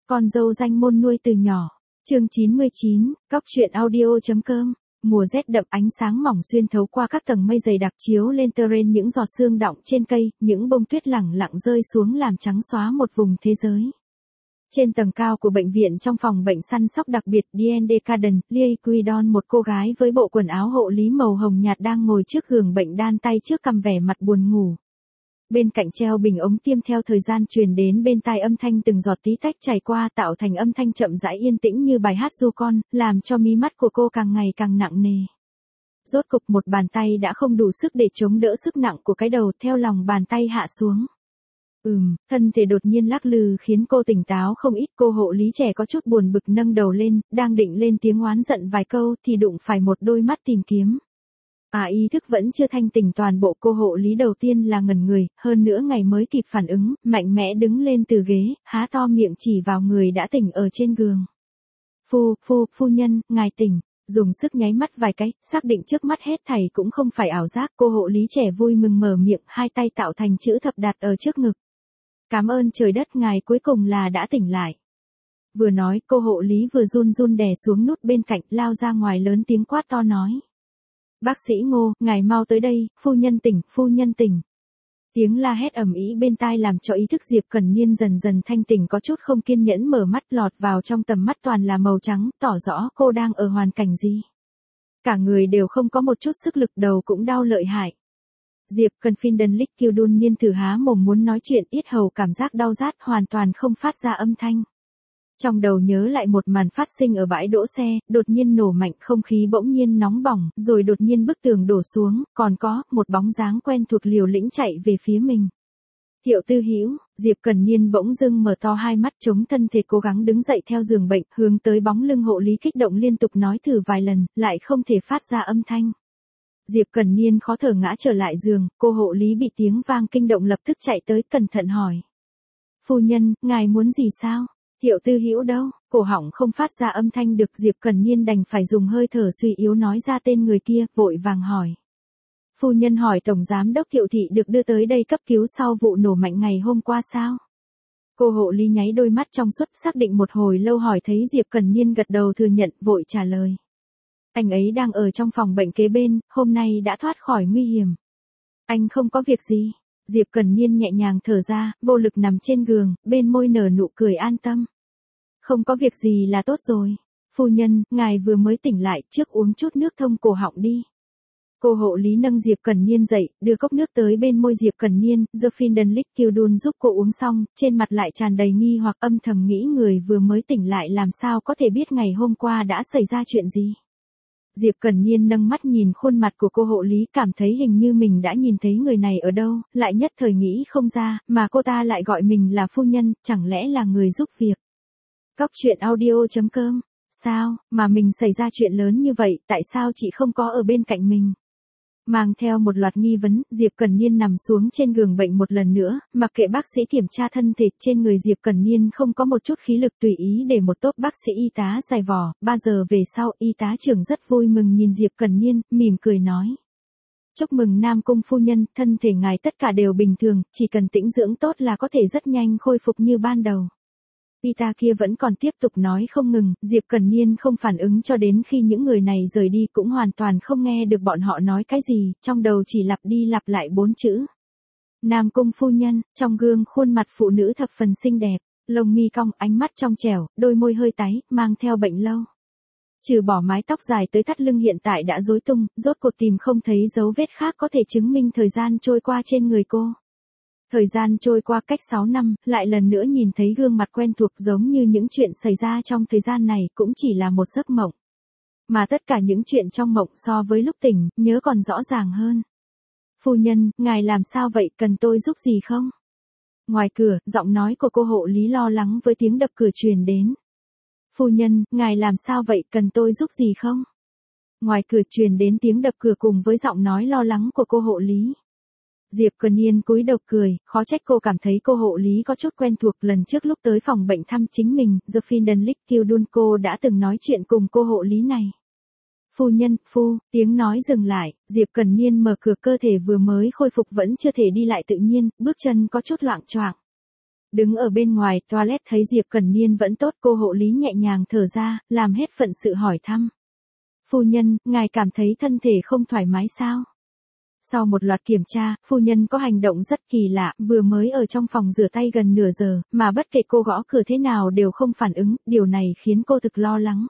Con dâu danh môn nuôi từ nhỏ. Chương 99, Cóc truyện audio.com. Mùa rét đậm, ánh sáng mỏng xuyên thấu qua các tầng mây dày đặc chiếu lên terrain những giọt sương đọng trên cây, những bông tuyết lẳng lặng rơi xuống làm trắng xóa một vùng thế giới. Trên tầng cao của bệnh viện, trong phòng bệnh săn sóc đặc biệt D&D Garden, Lee Quidon, một cô gái với bộ quần áo hộ lý màu hồng nhạt đang ngồi trước giường bệnh đan tay trước cằm, vẻ mặt buồn ngủ. Bên cạnh treo bình ống tiêm, theo thời gian truyền đến bên tai âm thanh từng giọt tí tách chảy qua, tạo thành âm thanh chậm rãi yên tĩnh như bài hát ru con, làm cho mí mắt của cô càng ngày càng nặng nề. Rốt cục một bàn tay đã không đủ sức để chống đỡ sức nặng của cái đầu, theo lòng bàn tay hạ xuống. Thân thể đột nhiên lắc lư khiến cô tỉnh táo không ít. Cô hộ lý trẻ có chút buồn bực nâng đầu lên, đang định lên tiếng oán giận vài câu thì đụng phải một đôi mắt tìm kiếm. Ý thức vẫn chưa thanh tỉnh toàn bộ. Cô hộ lý đầu tiên là ngẩn người, hơn nữa ngày mới kịp phản ứng, mạnh mẽ đứng lên từ ghế, há to miệng chỉ vào người đã tỉnh ở trên giường. Phu nhân, ngài tỉnh. Dùng sức nháy mắt vài cái, xác định trước mắt hết thảy cũng không phải ảo giác, cô hộ lý trẻ vui mừng mở miệng, hai tay tạo thành chữ thập đặt ở trước ngực. Cảm ơn trời đất, ngài cuối cùng là đã tỉnh lại. Vừa nói, cô hộ lý vừa run run đè xuống nút bên cạnh, lao ra ngoài lớn tiếng quát to nói. Bác sĩ Ngô, ngài mau tới đây, phu nhân tỉnh. Tiếng la hét ầm ĩ bên tai làm cho ý thức Diệp Cần Niên dần dần thanh tỉnh, có chút không kiên nhẫn mở mắt, lọt vào trong tầm mắt toàn là màu trắng, tỏ rõ cô đang ở hoàn cảnh gì. Cả người đều không có một chút sức lực, đầu cũng đau lợi hại. Diệp Cần Phinden Lick Kiêu đun niên thử há mồm muốn nói chuyện, yết hầu cảm giác đau rát, hoàn toàn không phát ra âm thanh. Trong đầu nhớ lại một màn phát sinh ở bãi đỗ xe, đột nhiên nổ mạnh, không khí bỗng nhiên nóng bỏng, rồi đột nhiên bức tường đổ xuống, còn có một bóng dáng quen thuộc liều lĩnh chạy về phía mình. Thiệu Tư Hữu. Diệp Cần Niên bỗng dưng mở to hai mắt, chống thân thể cố gắng đứng dậy theo giường bệnh, hướng tới bóng lưng hộ lý kích động liên tục nói thử vài lần, lại không thể phát ra âm thanh. Diệp Cần Niên khó thở ngã trở lại giường, cô hộ lý bị tiếng vang kinh động lập tức chạy tới, cẩn thận hỏi. Phu nhân, ngài muốn gì sao? Thiệu Tư Hữu đâu? Cổ họng không phát ra âm thanh được, Diệp Cần Niên đành phải dùng hơi thở suy yếu nói ra tên người kia, vội vàng hỏi. Phu nhân hỏi Tổng Giám đốc Thiệu Thị được đưa tới đây cấp cứu sau vụ nổ mạnh ngày hôm qua sao? Cô hộ lý nháy đôi mắt trong suốt, xác định một hồi lâu hỏi thấy Diệp Cần Niên gật đầu thừa nhận, vội trả lời. Anh ấy đang ở trong phòng bệnh kế bên, hôm nay đã thoát khỏi nguy hiểm. Anh không có việc gì. Diệp Cần Niên nhẹ nhàng thở ra, vô lực nằm trên giường, bên môi nở nụ cười an tâm. Không có việc gì là tốt rồi. Phu nhân, ngài vừa mới tỉnh lại, trước uống chút nước thông cổ họng đi. Cô hộ lý nâng Diệp Cần Niên dậy, đưa cốc nước tới bên môi Diệp Cần Niên, Phinden Lick Kiêu đun giúp cô uống xong, trên mặt lại tràn đầy nghi hoặc, âm thầm nghĩ người vừa mới tỉnh lại làm sao có thể biết ngày hôm qua đã xảy ra chuyện gì. Diệp Cần Niên nâng mắt nhìn khuôn mặt của cô hộ lý, cảm thấy hình như mình đã nhìn thấy người này ở đâu, lại nhất thời nghĩ không ra, mà cô ta lại gọi mình là phu nhân, chẳng lẽ là người giúp việc. Cóc truyện audio.com. Sao, mà mình xảy ra chuyện lớn như vậy, tại sao chị không có ở bên cạnh mình? Mang theo một loạt nghi vấn, Diệp Cần Niên nằm xuống trên giường bệnh một lần nữa, mặc kệ bác sĩ kiểm tra thân thể. Trên người Diệp Cần Niên không có một chút khí lực, tùy ý để một tốp bác sĩ y tá giày vò. 3 giờ về sau, y tá trưởng rất vui mừng nhìn Diệp Cần Niên, mỉm cười nói. Chúc mừng Nam Cung phu nhân, thân thể ngài tất cả đều bình thường, chỉ cần tĩnh dưỡng tốt là có thể rất nhanh khôi phục như ban đầu. Y tá kia vẫn còn tiếp tục nói không ngừng, Diệp Cần Niên không phản ứng cho đến khi những người này rời đi, cũng hoàn toàn không nghe được bọn họ nói cái gì, trong đầu chỉ lặp đi lặp lại 4 chữ. Nam Cung phu nhân. Trong gương khuôn mặt phụ nữ thập phần xinh đẹp, lông mi cong, ánh mắt trong trẻo, đôi môi hơi tái, mang theo bệnh lâu. Trừ bỏ mái tóc dài tới thắt lưng hiện tại đã rối tung, rốt cuộc tìm không thấy dấu vết khác có thể chứng minh thời gian trôi qua trên người cô. Thời gian trôi qua cách 6 năm, lại lần nữa nhìn thấy gương mặt quen thuộc, giống như những chuyện xảy ra trong thời gian này cũng chỉ là một giấc mộng. Mà tất cả những chuyện trong mộng so với lúc tỉnh, nhớ còn rõ ràng hơn. Phu nhân, ngài làm sao vậy, cần tôi giúp gì không? Ngoài cửa, giọng nói của cô hộ lý lo lắng với tiếng đập cửa truyền đến. Phu nhân, ngài làm sao vậy, cần tôi giúp gì không? Ngoài cửa truyền đến tiếng đập cửa cùng với giọng nói lo lắng của cô hộ lý. Diệp Cần Niên cúi đầu cười, khó trách cô cảm thấy cô hộ lý có chút quen thuộc, lần trước lúc tới phòng bệnh thăm chính mình, Phinden Lick Kiêu đun cô đã từng nói chuyện cùng cô hộ lý này. Phu nhân, tiếng nói dừng lại, Diệp Cần Niên mở cửa, cơ thể vừa mới khôi phục vẫn chưa thể đi lại tự nhiên, bước chân có chút loạng choạng. Đứng ở bên ngoài toilet thấy Diệp Cẩn Niên vẫn tốt, cô hộ lý nhẹ nhàng thở ra, làm hết phận sự hỏi thăm. Phu nhân, ngài cảm thấy thân thể không thoải mái sao? Sau một loạt kiểm tra, phu nhân có hành động rất kỳ lạ, vừa mới ở trong phòng rửa tay gần nửa giờ, mà bất kể cô gõ cửa thế nào đều không phản ứng, điều này khiến cô thực lo lắng.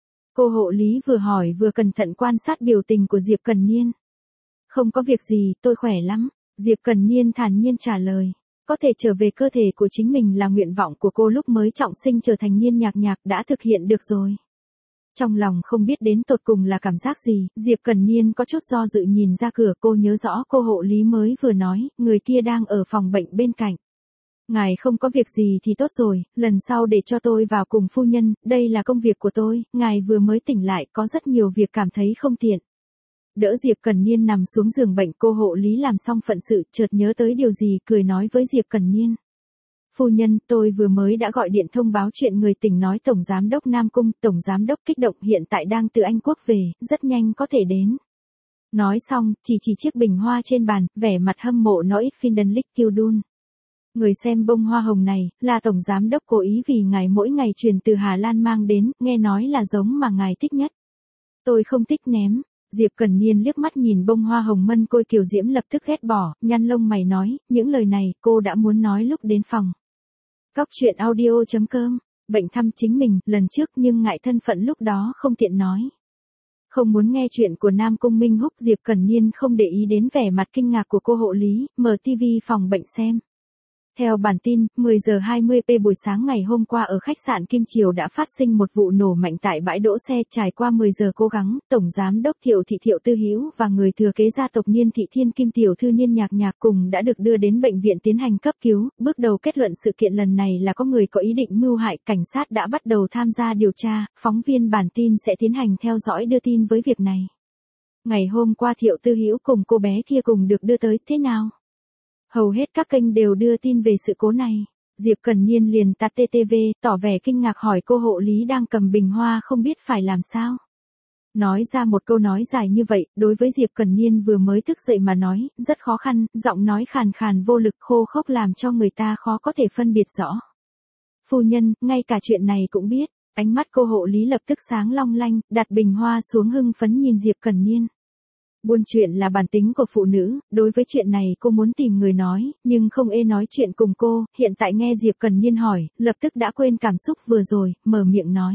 Cô hộ lý vừa hỏi vừa cẩn thận quan sát biểu tình của Diệp Cẩn Niên. Không có việc gì, tôi khỏe lắm. Diệp Cẩn Niên thản nhiên trả lời. Có thể trở về cơ thể của chính mình là nguyện vọng của cô lúc mới trọng sinh trở thành Niên Nhạc Nhạc đã thực hiện được rồi. Trong lòng không biết đến tột cùng là cảm giác gì, Diệp Cẩn Niên có chút do dự nhìn ra cửa, cô nhớ rõ cô hộ lý mới vừa nói, người kia đang ở phòng bệnh bên cạnh. Ngài không có việc gì thì tốt rồi, lần sau để cho tôi vào cùng phu nhân, đây là công việc của tôi, ngài vừa mới tỉnh lại có rất nhiều việc cảm thấy không tiện. Đỡ Diệp Cẩn Niên nằm xuống giường bệnh, cô hộ lý làm xong phận sự, chợt nhớ tới điều gì, cười nói với Diệp Cẩn Niên. Phu nhân, tôi vừa mới đã gọi điện thông báo chuyện người tỉnh nói Tổng Giám đốc Nam Cung, Tổng Giám đốc kích động hiện tại đang từ Anh Quốc về, rất nhanh có thể đến. Nói xong, chỉ chiếc bình hoa trên bàn, vẻ mặt hâm mộ nói Findenlich Kildun. Người xem bông hoa hồng này, là Tổng Giám đốc cố ý vì ngài mỗi ngày truyền từ Hà Lan mang đến, nghe nói là giống mà ngài thích nhất. Tôi không thích ném. Diệp Cẩn Niên liếc mắt nhìn bông hoa hồng mân côi kiều diễm lập tức ghét bỏ, nhăn lông mày nói, những lời này cô đã muốn nói lúc đến phòng. Cóc truyện audio.com, bệnh thăm chính mình, lần trước nhưng ngại thân phận lúc đó không tiện nói. Không muốn nghe chuyện của Nam Cung Minh Húc, Diệp Cẩn Niên không để ý đến vẻ mặt kinh ngạc của cô hộ lý, mở TV phòng bệnh xem. Theo bản tin, 10 giờ 20 p buổi sáng ngày hôm qua ở khách sạn Kim Triều đã phát sinh một vụ nổ mạnh tại bãi đỗ xe. Trải qua 10 giờ cố gắng, Tổng Giám đốc Thiệu Thị Thiệu Tư Hữu và người thừa kế gia tộc Niên Thị Thiên Kim tiểu thư Niên Nhạc Nhạc cùng đã được đưa đến bệnh viện tiến hành cấp cứu. Bước đầu kết luận sự kiện lần này là có người có ý định mưu hại, cảnh sát đã bắt đầu tham gia điều tra, phóng viên bản tin sẽ tiến hành theo dõi đưa tin với việc này. Ngày hôm qua Thiệu Tư Hữu cùng cô bé kia cùng được đưa tới, thế nào? Hầu hết các kênh đều đưa tin về sự cố này. Diệp Cẩn Niên liền tắt TTV, tỏ vẻ kinh ngạc hỏi cô hộ lý đang cầm bình hoa không biết phải làm sao. Nói ra một câu nói dài như vậy, đối với Diệp Cẩn Niên vừa mới thức dậy mà nói, rất khó khăn, giọng nói khàn khàn vô lực khô khốc làm cho người ta khó có thể phân biệt rõ. Phu nhân, ngay cả chuyện này cũng biết, ánh mắt cô hộ lý lập tức sáng long lanh, đặt bình hoa xuống hưng phấn nhìn Diệp Cẩn Niên. Buôn chuyện là bản tính của phụ nữ, đối với chuyện này cô muốn tìm người nói, nhưng không ê nói chuyện cùng cô, hiện tại nghe Diệp Cẩn Niên hỏi, lập tức đã quên cảm xúc vừa rồi, mở miệng nói.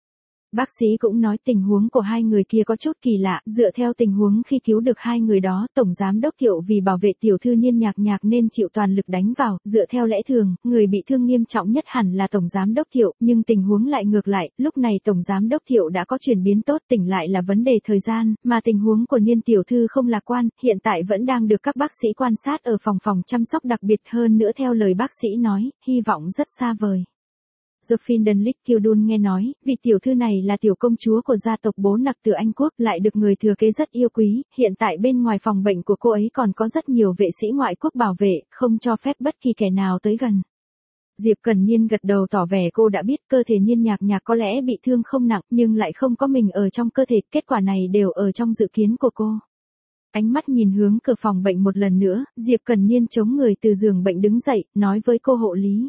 Bác sĩ cũng nói tình huống của hai người kia có chút kỳ lạ, dựa theo tình huống khi cứu được hai người đó, Tổng Giám đốc Thiệu vì bảo vệ tiểu thư Niên Nhạc Nhạc nên chịu toàn lực đánh vào, dựa theo lẽ thường, người bị thương nghiêm trọng nhất hẳn là Tổng Giám đốc Thiệu, nhưng tình huống lại ngược lại, lúc này Tổng Giám đốc Thiệu đã có chuyển biến tốt, tỉnh lại là vấn đề thời gian, mà tình huống của Niên tiểu thư không lạc quan, hiện tại vẫn đang được các bác sĩ quan sát ở phòng chăm sóc đặc biệt, hơn nữa theo lời bác sĩ nói, hy vọng rất xa vời. The Findenlich Kildun nghe nói, vị tiểu thư này là tiểu công chúa của gia tộc Bố Nặc từ Anh Quốc, lại được người thừa kế rất yêu quý, hiện tại bên ngoài phòng bệnh của cô ấy còn có rất nhiều vệ sĩ ngoại quốc bảo vệ, không cho phép bất kỳ kẻ nào tới gần. Diệp Cẩn Niên gật đầu tỏ vẻ cô đã biết cơ thể Niên Nhạc Nhạc có lẽ bị thương không nặng, nhưng lại không có mình ở trong cơ thể, kết quả này đều ở trong dự kiến của cô. Ánh mắt nhìn hướng cửa phòng bệnh một lần nữa, Diệp Cẩn Niên chống người từ giường bệnh đứng dậy, nói với cô hộ lý.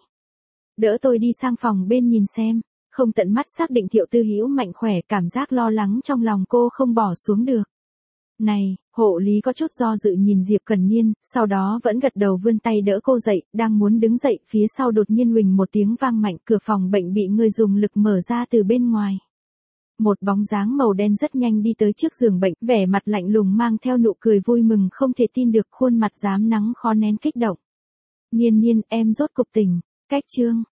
Đỡ tôi đi sang phòng bên nhìn xem, không tận mắt xác định Thiệu Tư Hữu mạnh khỏe, cảm giác lo lắng trong lòng cô không bỏ xuống được. Này, hộ lý có chút do dự nhìn Diệp Cẩn Niên, sau đó vẫn gật đầu vươn tay đỡ cô dậy, đang muốn đứng dậy, phía sau đột nhiên huỳnh một tiếng vang mạnh, cửa phòng bệnh bị người dùng lực mở ra từ bên ngoài. Một bóng dáng màu đen rất nhanh đi tới trước giường bệnh, vẻ mặt lạnh lùng mang theo nụ cười vui mừng không thể tin được, khuôn mặt rám nắng khó nén kích động. Niên Niên, em rốt cục tỉnh. Cách chương